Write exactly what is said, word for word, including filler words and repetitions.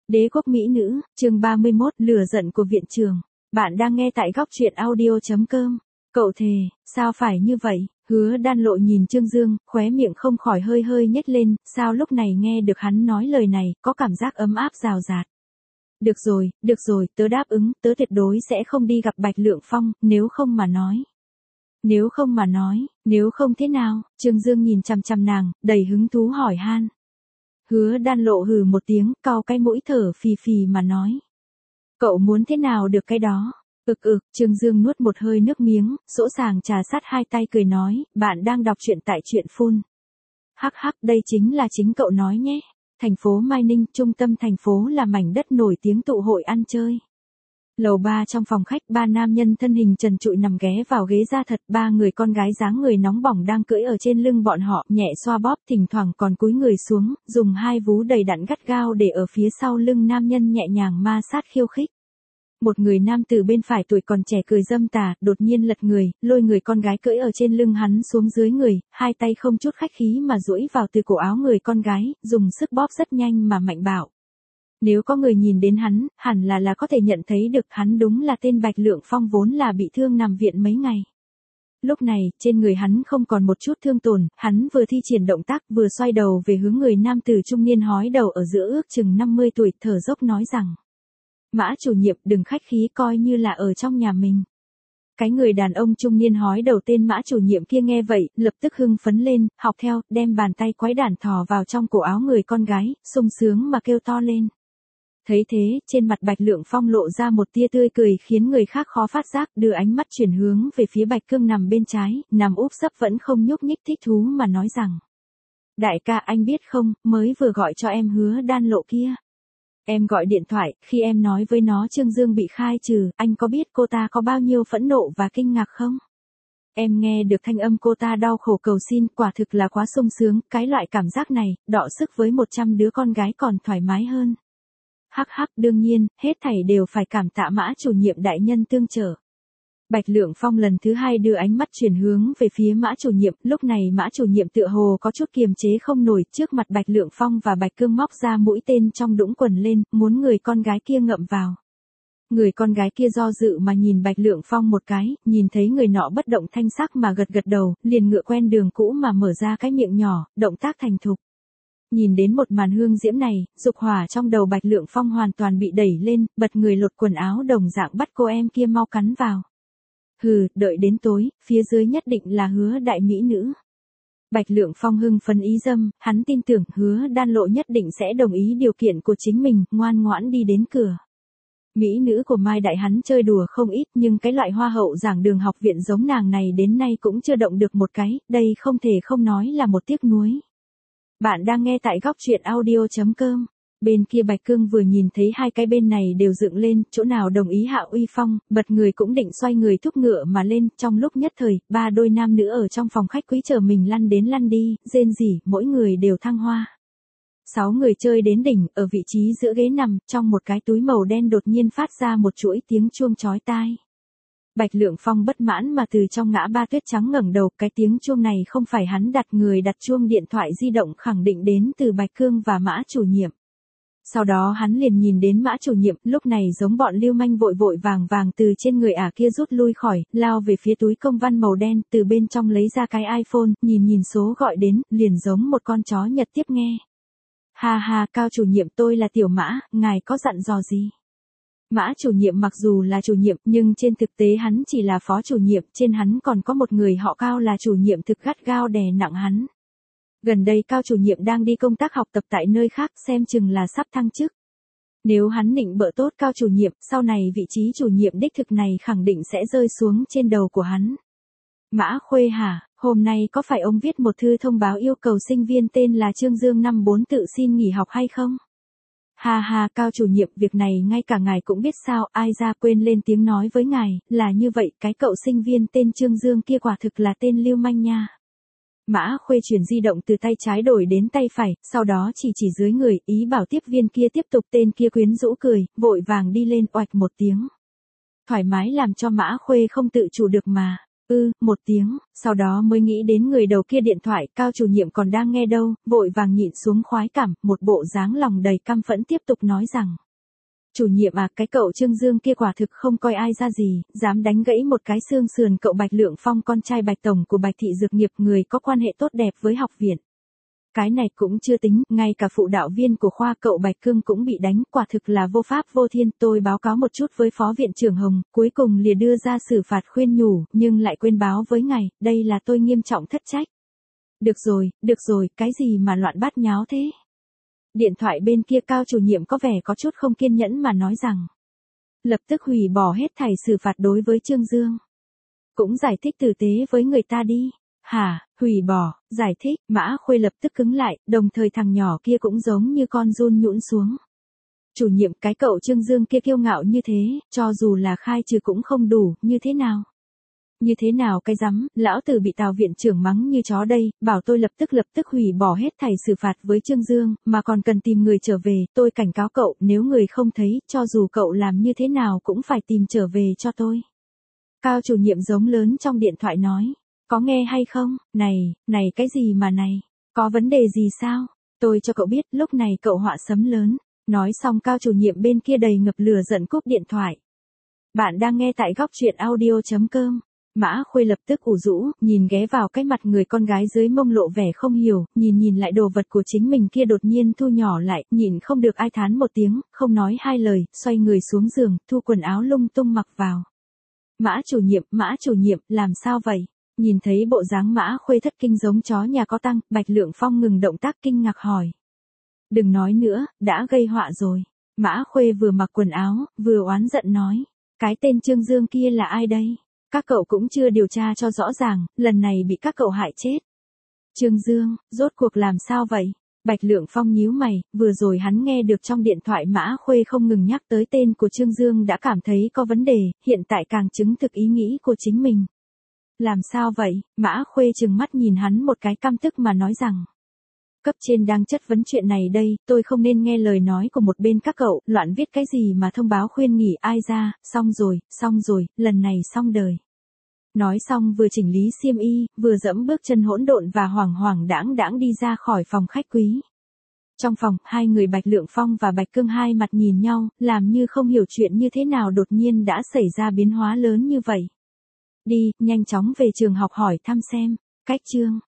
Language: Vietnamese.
Đế quốc mỹ nữ, chương ba mươi mốt, lửa giận của viện trưởng. Bạn đang nghe tại góc truyện audio chấm com. Cậu thề, sao phải như vậy? Hứa Đan Lộ nhìn Trương Dương, khóe miệng không khỏi hơi hơi nhếch lên, sao lúc này nghe được hắn nói lời này, có cảm giác ấm áp rào rạt. Được rồi, được rồi, tớ đáp ứng, tớ tuyệt đối sẽ không đi gặp Bạch Lượng Phong, nếu không mà nói. Nếu không mà nói, nếu không thế nào? Trương Dương nhìn chằm chằm nàng, đầy hứng thú hỏi han. Hứa Đan Lộ hừ một tiếng, cau cái mũi thở phì phì mà nói. Cậu muốn thế nào được cái đó? Ực ực, Trương Dương nuốt một hơi nước miếng, sỗ sàng trà sát hai tay cười nói, bạn đang đọc truyện tại truyện phun. Hắc hắc, đây chính là chính cậu nói nhé. Thành phố Mai Ninh, trung tâm thành phố là mảnh đất nổi tiếng tụ hội ăn chơi. Lầu ba trong phòng khách, ba nam nhân thân hình trần trụi nằm ghé vào ghế da thật, ba người con gái dáng người nóng bỏng đang cưỡi ở trên lưng bọn họ, nhẹ xoa bóp, thỉnh thoảng còn cúi người xuống, dùng hai vú đầy đặn gắt gao để ở phía sau lưng nam nhân nhẹ nhàng ma sát khiêu khích. Một người nam từ bên phải tuổi còn trẻ cười dâm tà, đột nhiên lật người, lôi người con gái cưỡi ở trên lưng hắn xuống dưới người, hai tay không chút khách khí mà duỗi vào từ cổ áo người con gái, dùng sức bóp rất nhanh mà mạnh bạo. Nếu có người nhìn đến hắn, hẳn là là có thể nhận thấy được hắn đúng là tên Bạch Lượng Phong vốn là bị thương nằm viện mấy ngày. Lúc này, trên người hắn không còn một chút thương tổn, hắn vừa thi triển động tác vừa xoay đầu về hướng người nam tử trung niên hói đầu ở giữa ước chừng năm mươi tuổi, thở dốc nói rằng. Mã chủ nhiệm, đừng khách khí, coi như là ở trong nhà mình. Cái người đàn ông trung niên hói đầu tên Mã chủ nhiệm kia nghe vậy, lập tức hưng phấn lên, học theo, đem bàn tay quái đản thò vào trong cổ áo người con gái, sung sướng mà kêu to lên. Thấy thế, trên mặt Bạch Lượng Phong lộ ra một tia tươi cười khiến người khác khó phát giác, đưa ánh mắt chuyển hướng về phía Bạch Cương nằm bên trái, nằm úp sấp vẫn không nhúc nhích thích thú mà nói rằng. Đại ca, anh biết không, mới vừa gọi cho em Hứa Đan Lộ kia. Em gọi điện thoại, khi em nói với nó Trương Dương bị khai trừ, anh có biết cô ta có bao nhiêu phẫn nộ và kinh ngạc không? Em nghe được thanh âm cô ta đau khổ cầu xin, quả thực là quá sung sướng, cái loại cảm giác này, đọ sức với một trăm đứa con gái còn thoải mái hơn. Hắc hắc, đương nhiên, hết thảy đều phải cảm tạ Mã chủ nhiệm đại nhân tương trợ. Bạch Lượng Phong lần thứ hai đưa ánh mắt chuyển hướng về phía Mã chủ nhiệm, lúc này Mã chủ nhiệm tựa hồ có chút kiềm chế không nổi, trước mặt Bạch Lượng Phong và Bạch Cương móc ra mũi tên trong đũng quần lên, muốn người con gái kia ngậm vào. Người con gái kia do dự mà nhìn Bạch Lượng Phong một cái, nhìn thấy người nọ bất động thanh sắc mà gật gật đầu, liền ngựa quen đường cũ mà mở ra cái miệng nhỏ, động tác thành thục. Nhìn đến một màn hương diễm này, dục hỏa trong đầu Bạch Lượng Phong hoàn toàn bị đẩy lên, bật người lột quần áo đồng dạng bắt cô em kia mau cắn vào. Hừ, đợi đến tối, phía dưới nhất định là Hứa đại mỹ nữ. Bạch Lượng Phong hưng phấn ý dâm, hắn tin tưởng Hứa Đan Lộ nhất định sẽ đồng ý điều kiện của chính mình, ngoan ngoãn đi đến cửa. Mỹ nữ của Mai Đại hắn chơi đùa không ít, nhưng cái loại hoa hậu giảng đường học viện giống nàng này đến nay cũng chưa động được một cái, đây không thể không nói là một tiếc nuối. Bạn đang nghe tại góc truyện audio chấm com. Bên kia Bạch Cương vừa nhìn thấy hai cái bên này đều dựng lên, chỗ nào đồng ý hạ uy phong, bật người cũng định xoay người thúc ngựa mà lên, trong lúc nhất thời, ba đôi nam nữ ở trong phòng khách quý chờ mình lăn đến lăn đi, rên rỉ, mỗi người đều thăng hoa. Sáu người chơi đến đỉnh, ở vị trí giữa ghế nằm, trong một cái túi màu đen đột nhiên phát ra một chuỗi tiếng chuông chói tai. Bạch Lượng Phong bất mãn mà từ trong ngã ba tuyết trắng ngẩng đầu, cái tiếng chuông này không phải hắn đặt, người đặt chuông điện thoại di động khẳng định đến từ Bạch Cương và Mã chủ nhiệm. Sau đó hắn liền nhìn đến Mã chủ nhiệm, lúc này giống bọn lưu manh vội vội vàng vàng từ trên người ả kia rút lui khỏi, lao về phía túi công văn màu đen, từ bên trong lấy ra cái iPhone, nhìn nhìn số gọi đến, liền giống một con chó Nhật tiếp nghe. Ha ha, Cao chủ nhiệm, tôi là Tiểu Mã, ngài có dặn dò gì? Mã chủ nhiệm mặc dù là chủ nhiệm, nhưng trên thực tế hắn chỉ là phó chủ nhiệm, trên hắn còn có một người họ Cao là chủ nhiệm thực gắt gao đè nặng hắn. Gần đây Cao chủ nhiệm đang đi công tác học tập tại nơi khác, xem chừng là sắp thăng chức. Nếu hắn nịnh bợ tốt Cao chủ nhiệm, sau này vị trí chủ nhiệm đích thực này khẳng định sẽ rơi xuống trên đầu của hắn. Mã Khuê hả, hôm nay có phải ông viết một thư thông báo yêu cầu sinh viên tên là Trương Dương năm bốn tự xin nghỉ học hay không? Ha ha, Cao chủ nhiệm, việc này ngay cả ngài cũng biết sao, ai ra quên lên tiếng nói với ngài, là như vậy, cái cậu sinh viên tên Trương Dương kia quả thực là tên lưu manh nha. Mã Khuê chuyển di động từ tay trái đổi đến tay phải, sau đó chỉ chỉ dưới người, ý bảo tiếp viên kia tiếp tục, tên kia quyến rũ cười, vội vàng đi lên, oạch một tiếng. Thoải mái làm cho Mã Khuê không tự chủ được mà. ư, một tiếng, sau đó mới nghĩ đến người đầu kia điện thoại, Cao chủ nhiệm còn đang nghe đâu, vội vàng nhịn xuống khoái cảm, một bộ dáng lòng đầy căm phẫn tiếp tục nói rằng. Chủ nhiệm à, cái cậu Trương Dương kia quả thực không coi ai ra gì, dám đánh gãy một cái xương sườn cậu Bạch Lượng Phong, con trai Bạch Tổng của Bạch Thị Dược Nghiệp, người có quan hệ tốt đẹp với học viện. Cái này cũng chưa tính, ngay cả phụ đạo viên của khoa cậu Bạch Cương cũng bị đánh, quả thực là vô pháp vô thiên. Tôi báo cáo một chút với Phó Viện trưởng Hồng, cuối cùng lìa đưa ra xử phạt khuyên nhủ, nhưng lại quên báo với ngài, đây là tôi nghiêm trọng thất trách. Được rồi, được rồi, cái gì mà loạn bát nháo thế? Điện thoại bên kia Cao chủ nhiệm có vẻ có chút không kiên nhẫn mà nói rằng. Lập tức hủy bỏ hết thảy xử phạt đối với Trương Dương. Cũng giải thích tử tế với người ta đi. Hả, hủy bỏ, giải thích, Mã Khuê lập tức cứng lại, đồng thời thằng nhỏ kia cũng giống như con giun nhũn xuống. Chủ nhiệm, cái cậu Trương Dương kia kiêu ngạo như thế, cho dù là khai trừ cũng không đủ, như thế nào? Như thế nào cái rắm, lão tử bị Tào viện trưởng mắng như chó đây, bảo tôi lập tức lập tức hủy bỏ hết thảy xử phạt với Trương Dương, mà còn cần tìm người trở về, tôi cảnh cáo cậu, nếu người không thấy, cho dù cậu làm như thế nào cũng phải tìm trở về cho tôi. Cao chủ nhiệm giống lớn trong điện thoại nói. Có nghe hay không? Này, này cái gì mà này? Có vấn đề gì sao? Tôi cho cậu biết, lúc này cậu họa sấm lớn. Nói xong Cao chủ nhiệm bên kia đầy ngập lửa giận cúp điện thoại. Bạn đang nghe tại góc truyện audio chấm com. Mã Khuê lập tức ủ rũ, nhìn ghé vào cái mặt người con gái dưới mông lộ vẻ không hiểu, nhìn nhìn lại đồ vật của chính mình kia đột nhiên thu nhỏ lại, nhìn không được ai thán một tiếng, không nói hai lời, xoay người xuống giường, thu quần áo lung tung mặc vào. Mã chủ nhiệm, Mã chủ nhiệm, làm sao vậy? Nhìn thấy bộ dáng Mã Khuê thất kinh giống chó nhà có tăng, Bạch Lượng Phong ngừng động tác kinh ngạc hỏi. Đừng nói nữa, đã gây họa rồi. Mã Khuê vừa mặc quần áo, vừa oán giận nói. Cái tên Trương Dương kia là ai đây? Các cậu cũng chưa điều tra cho rõ ràng, lần này bị các cậu hại chết. Trương Dương, rốt cuộc làm sao vậy? Bạch Lượng Phong nhíu mày, vừa rồi hắn nghe được trong điện thoại Mã Khuê không ngừng nhắc tới tên của Trương Dương đã cảm thấy có vấn đề, hiện tại càng chứng thực ý nghĩ của chính mình. Làm sao vậy? Mã Khuê trừng mắt nhìn hắn một cái căm tức mà nói rằng. Cấp trên đang chất vấn chuyện này đây, tôi không nên nghe lời nói của một bên các cậu, loạn viết cái gì mà thông báo khuyên nghỉ ai ra, xong rồi, xong rồi, lần này xong đời. Nói xong vừa chỉnh lý xiêm y, vừa dẫm bước chân hỗn độn và hoảng hoảng đãng đãng đi ra khỏi phòng khách quý. Trong phòng, hai người Bạch Lượng Phong và Bạch Cương hai mặt nhìn nhau, làm như không hiểu chuyện như thế nào đột nhiên đã xảy ra biến hóa lớn như vậy. Đi, nhanh chóng về trường học hỏi thăm xem. Cách chương